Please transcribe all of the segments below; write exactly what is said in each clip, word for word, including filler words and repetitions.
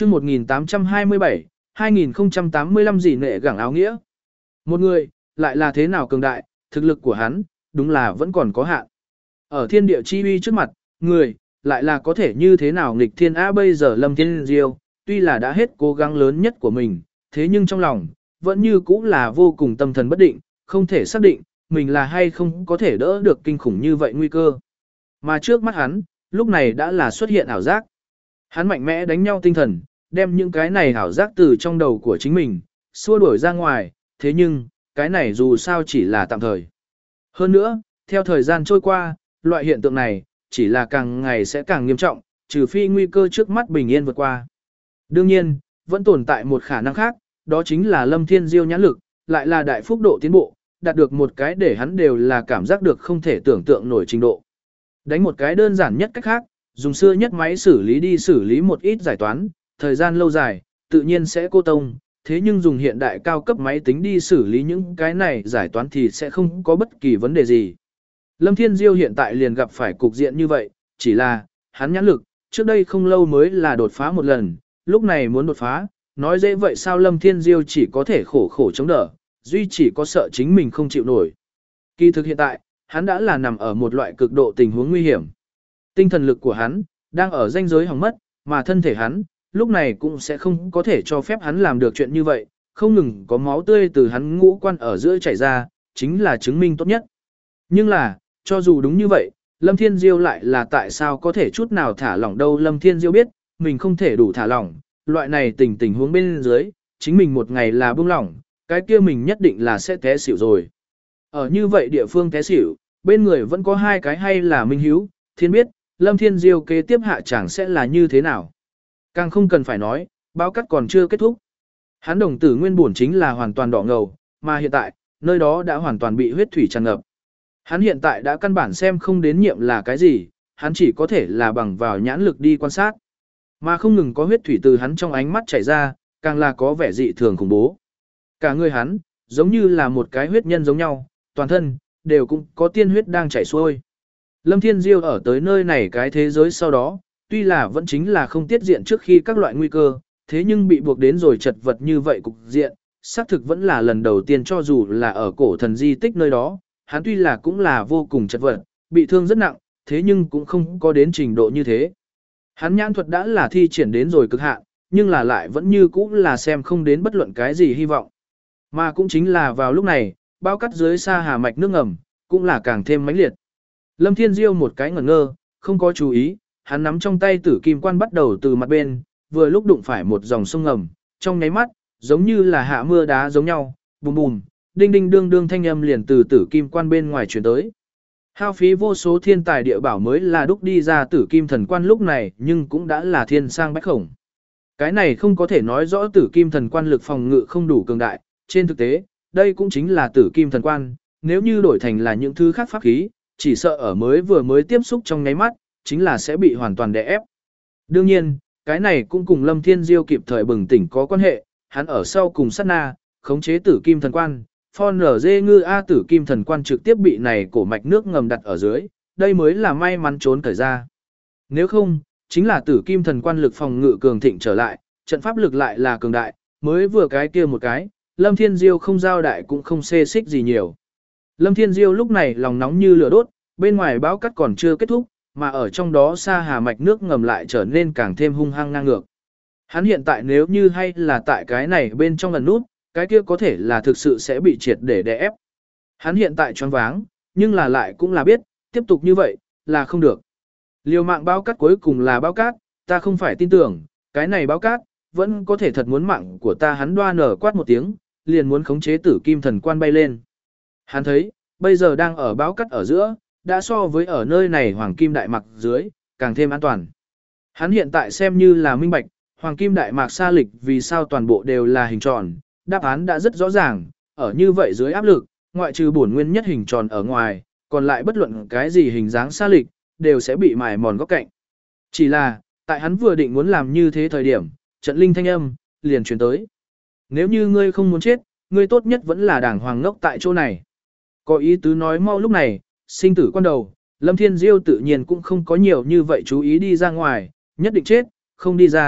chương một nghìn tám trăm hai mươi bảy, hai nghìn không trăm tám mươi lăm gì nệ gẳng áo nghĩa. Một người, lại là thế nào cường đại, thực lực của hắn, đúng là vẫn còn có hạn. Ở thiên địa chi uy trước mặt, người, lại là có thể như thế nào nghịch thiên á bây giờ Lâm Thiên Diêu, tuy là đã hết cố gắng lớn nhất của mình, thế nhưng trong lòng, vẫn như cũng là vô cùng tâm thần bất định, không thể xác định, mình là hay không có thể đỡ được kinh khủng như vậy nguy cơ. Mà trước mắt hắn, lúc này đã là xuất hiện ảo giác. Hắn mạnh mẽ đánh nhau tinh thần, đem những cái này ảo giác từ trong đầu của chính mình, xua đuổi ra ngoài, thế nhưng, cái này dù sao chỉ là tạm thời. Hơn nữa, theo thời gian trôi qua, loại hiện tượng này, chỉ là càng ngày sẽ càng nghiêm trọng, trừ phi nguy cơ trước mắt bình yên vượt qua. Đương nhiên, vẫn tồn tại một khả năng khác, đó chính là Lâm Thiên Diêu nhãn lực, lại là đại phúc độ tiến bộ, đạt được một cái để hắn đều là cảm giác được không thể tưởng tượng nổi trình độ. Đánh một cái đơn giản nhất cách khác, dùng xưa nhất máy xử lý đi xử lý một ít giải toán, thời gian lâu dài, tự nhiên sẽ cô tông, thế nhưng dùng hiện đại cao cấp máy tính đi xử lý những cái này giải toán thì sẽ không có bất kỳ vấn đề gì. Lâm Thiên Diêu hiện tại liền gặp phải cục diện như vậy, chỉ là, hắn nhãn lực, trước đây không lâu mới là đột phá một lần, lúc này muốn đột phá, nói dễ vậy sao Lâm Thiên Diêu chỉ có thể khổ khổ chống đỡ, duy chỉ có sợ chính mình không chịu nổi. Kỳ thực hiện tại, hắn đã là nằm ở một loại cực độ tình huống nguy hiểm. Tinh thần lực của hắn, đang ở ranh giới hỏng mất, mà thân thể hắn, lúc này cũng sẽ không có thể cho phép hắn làm được chuyện như vậy, không ngừng có máu tươi từ hắn ngũ quan ở giữa chảy ra, chính là chứng minh tốt nhất. Nhưng là, cho dù đúng như vậy, Lâm Thiên Diêu lại là tại sao có thể chút nào thả lỏng đâu. Lâm Thiên Diêu biết, mình không thể đủ thả lỏng, loại này tình tình huống bên dưới, chính mình một ngày là buông lỏng, cái kia mình nhất định là sẽ té xỉu rồi. Ở như vậy địa phương té xỉu, bên người vẫn có hai cái hay là minh hiếu, thiên biết, Lâm Thiên Diêu kế tiếp hạ chẳng sẽ là như thế nào. Càng không cần phải nói, báo cắt còn chưa kết thúc. Hắn đồng tử nguyên bổn chính là hoàn toàn đỏ ngầu, mà hiện tại, nơi đó đã hoàn toàn bị huyết thủy tràn ngập. Hắn hiện tại đã căn bản xem không đến nhiệm là cái gì, hắn chỉ có thể là bằng vào nhãn lực đi quan sát. Mà không ngừng có huyết thủy từ hắn trong ánh mắt chảy ra, càng là có vẻ dị thường khủng bố. Cả người hắn, giống như là một cái huyết nhân giống nhau, toàn thân, đều cũng có tiên huyết đang chảy xuôi. Lâm Thiên Diêu ở tới nơi này cái thế giới sau đó, tuy là vẫn chính là không tiết diện trước khi các loại nguy cơ, thế nhưng bị buộc đến rồi chật vật như vậy cục diện, xác thực vẫn là lần đầu tiên cho dù là ở cổ thần di tích nơi đó, hắn tuy là cũng là vô cùng chật vật, bị thương rất nặng, thế nhưng cũng không có đến trình độ như thế. Hắn nhãn thuật đã là thi triển đến rồi cực hạn, nhưng là lại vẫn như cũ là xem không đến bất luận cái gì hy vọng. Mà cũng chính là vào lúc này, bao cắt dưới xa hà mạch nước ngầm, cũng là càng thêm mãnh liệt. Lâm Thiên Diêu một cái ngẩn ngơ, không có chú ý, hắn nắm trong tay tử kim quan bắt đầu từ mặt bên, vừa lúc đụng phải một dòng sông ngầm, trong nháy mắt, giống như là hạ mưa đá giống nhau, bùm bùm, đinh đinh đương đương thanh âm liền từ tử kim quan bên ngoài truyền tới. Hao phí vô số thiên tài địa bảo mới là đúc đi ra tử kim thần quan lúc này, nhưng cũng đã là thiên sang bách khổng. Cái này không có thể nói rõ tử kim thần quan lực phòng ngự không đủ cường đại, trên thực tế, đây cũng chính là tử kim thần quan, nếu như đổi thành là những thứ khác pháp khí, chỉ sợ ở mới vừa mới tiếp xúc trong nháy mắt, chính là sẽ bị hoàn toàn đè ép. Đương nhiên, cái này cũng cùng Lâm Thiên Diêu kịp thời bừng tỉnh có quan hệ, hắn ở sau cùng sát na, khống chế tử kim thần quan, phon nở dê ngư A tử kim thần quan trực tiếp bị này cổ mạch nước ngầm đặt ở dưới, đây mới là may mắn trốn cởi ra. Nếu không, chính là tử kim thần quan lực phòng ngự cường thịnh trở lại, trận pháp lực lại là cường đại, mới vừa cái kia một cái, Lâm Thiên Diêu không giao đại cũng không xê xích gì nhiều. Lâm Thiên Diêu lúc này lòng nóng như lửa đốt, bên ngoài bão cắt còn chưa kết thúc, mà ở trong đó xa hà mạch nước ngầm lại trở nên càng thêm hung hăng ngang ngược. Hắn hiện tại nếu như hay là tại cái này bên trong lần nút, cái kia có thể là thực sự sẽ bị triệt để đè ép. Hắn hiện tại choáng váng, nhưng là lại cũng là biết, tiếp tục như vậy, là không được. Liều mạng báo cát cuối cùng là báo cát, ta không phải tin tưởng, cái này báo cát, vẫn có thể thật muốn mạng của ta. Hắn đoan nở quát một tiếng, liền muốn khống chế tử kim thần quan bay lên. Hắn thấy, bây giờ đang ở báo cát ở giữa, đã so với ở nơi này hoàng kim đại mạc dưới, càng thêm an toàn. Hắn hiện tại xem như là minh bạch, hoàng kim đại mạc sa lịch vì sao toàn bộ đều là hình tròn, đáp án đã rất rõ ràng, ở như vậy dưới áp lực, ngoại trừ bổn nguyên nhất hình tròn ở ngoài, còn lại bất luận cái gì hình dáng sa lịch, đều sẽ bị mài mòn góc cạnh. Chỉ là, tại hắn vừa định muốn làm như thế thời điểm, trận linh thanh âm, liền truyền tới. Nếu như ngươi không muốn chết, ngươi tốt nhất vẫn là đảng hoàng ngốc tại chỗ này. Có ý tứ nói mau lúc này, sinh tử quan đầu, Lâm Thiên Diêu tự nhiên cũng không có nhiều như vậy chú ý đi ra ngoài, nhất định chết, không đi ra,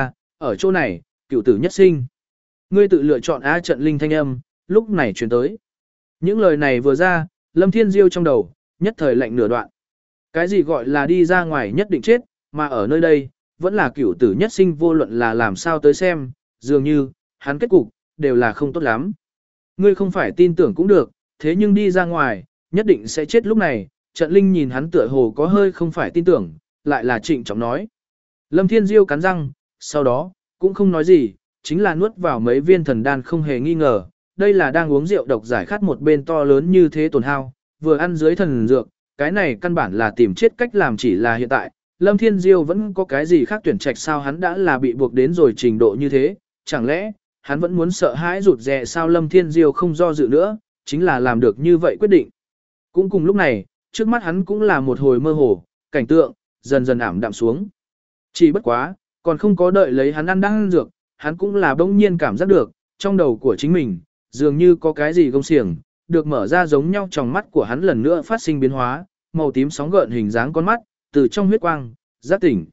ở chỗ này, cửu tử nhất sinh. Ngươi tự lựa chọn A Trận Linh thanh âm, lúc này truyền tới. Những lời này vừa ra, Lâm Thiên Diêu trong đầu, nhất thời lạnh nửa đoạn. Cái gì gọi là đi ra ngoài nhất định chết, mà ở nơi đây, vẫn là cửu tử nhất sinh vô luận là làm sao tới xem, dường như, hắn kết cục, đều là không tốt lắm. Ngươi không phải tin tưởng cũng được, thế nhưng đi ra ngoài, nhất định sẽ chết lúc này, Trận Linh nhìn hắn tựa hồ có hơi không phải tin tưởng, lại là trịnh trọng nói. Lâm Thiên Diêu cắn răng, sau đó, cũng không nói gì, chính là nuốt vào mấy viên thần đan không hề nghi ngờ, đây là đang uống rượu độc giải khát một bên to lớn như thế tổn hao, vừa ăn dưới thần dược, cái này căn bản là tìm chết cách làm chỉ là hiện tại, Lâm Thiên Diêu vẫn có cái gì khác tuyển trạch sao hắn đã là bị buộc đến rồi trình độ như thế, chẳng lẽ, hắn vẫn muốn sợ hãi rụt rè sao Lâm Thiên Diêu không do dự nữa, chính là làm được như vậy quyết định. Cũng cùng lúc này, trước mắt hắn cũng là một hồi mơ hồ, cảnh tượng, dần dần ảm đạm xuống. Chỉ bất quá, còn không có đợi lấy hắn ăn đang ăn dược, hắn cũng là bỗng nhiên cảm giác được, trong đầu của chính mình, dường như có cái gì gông xiềng, được mở ra giống nhau trong mắt của hắn lần nữa phát sinh biến hóa, màu tím sóng gợn hình dáng con mắt, từ trong huyết quang, giác tỉnh.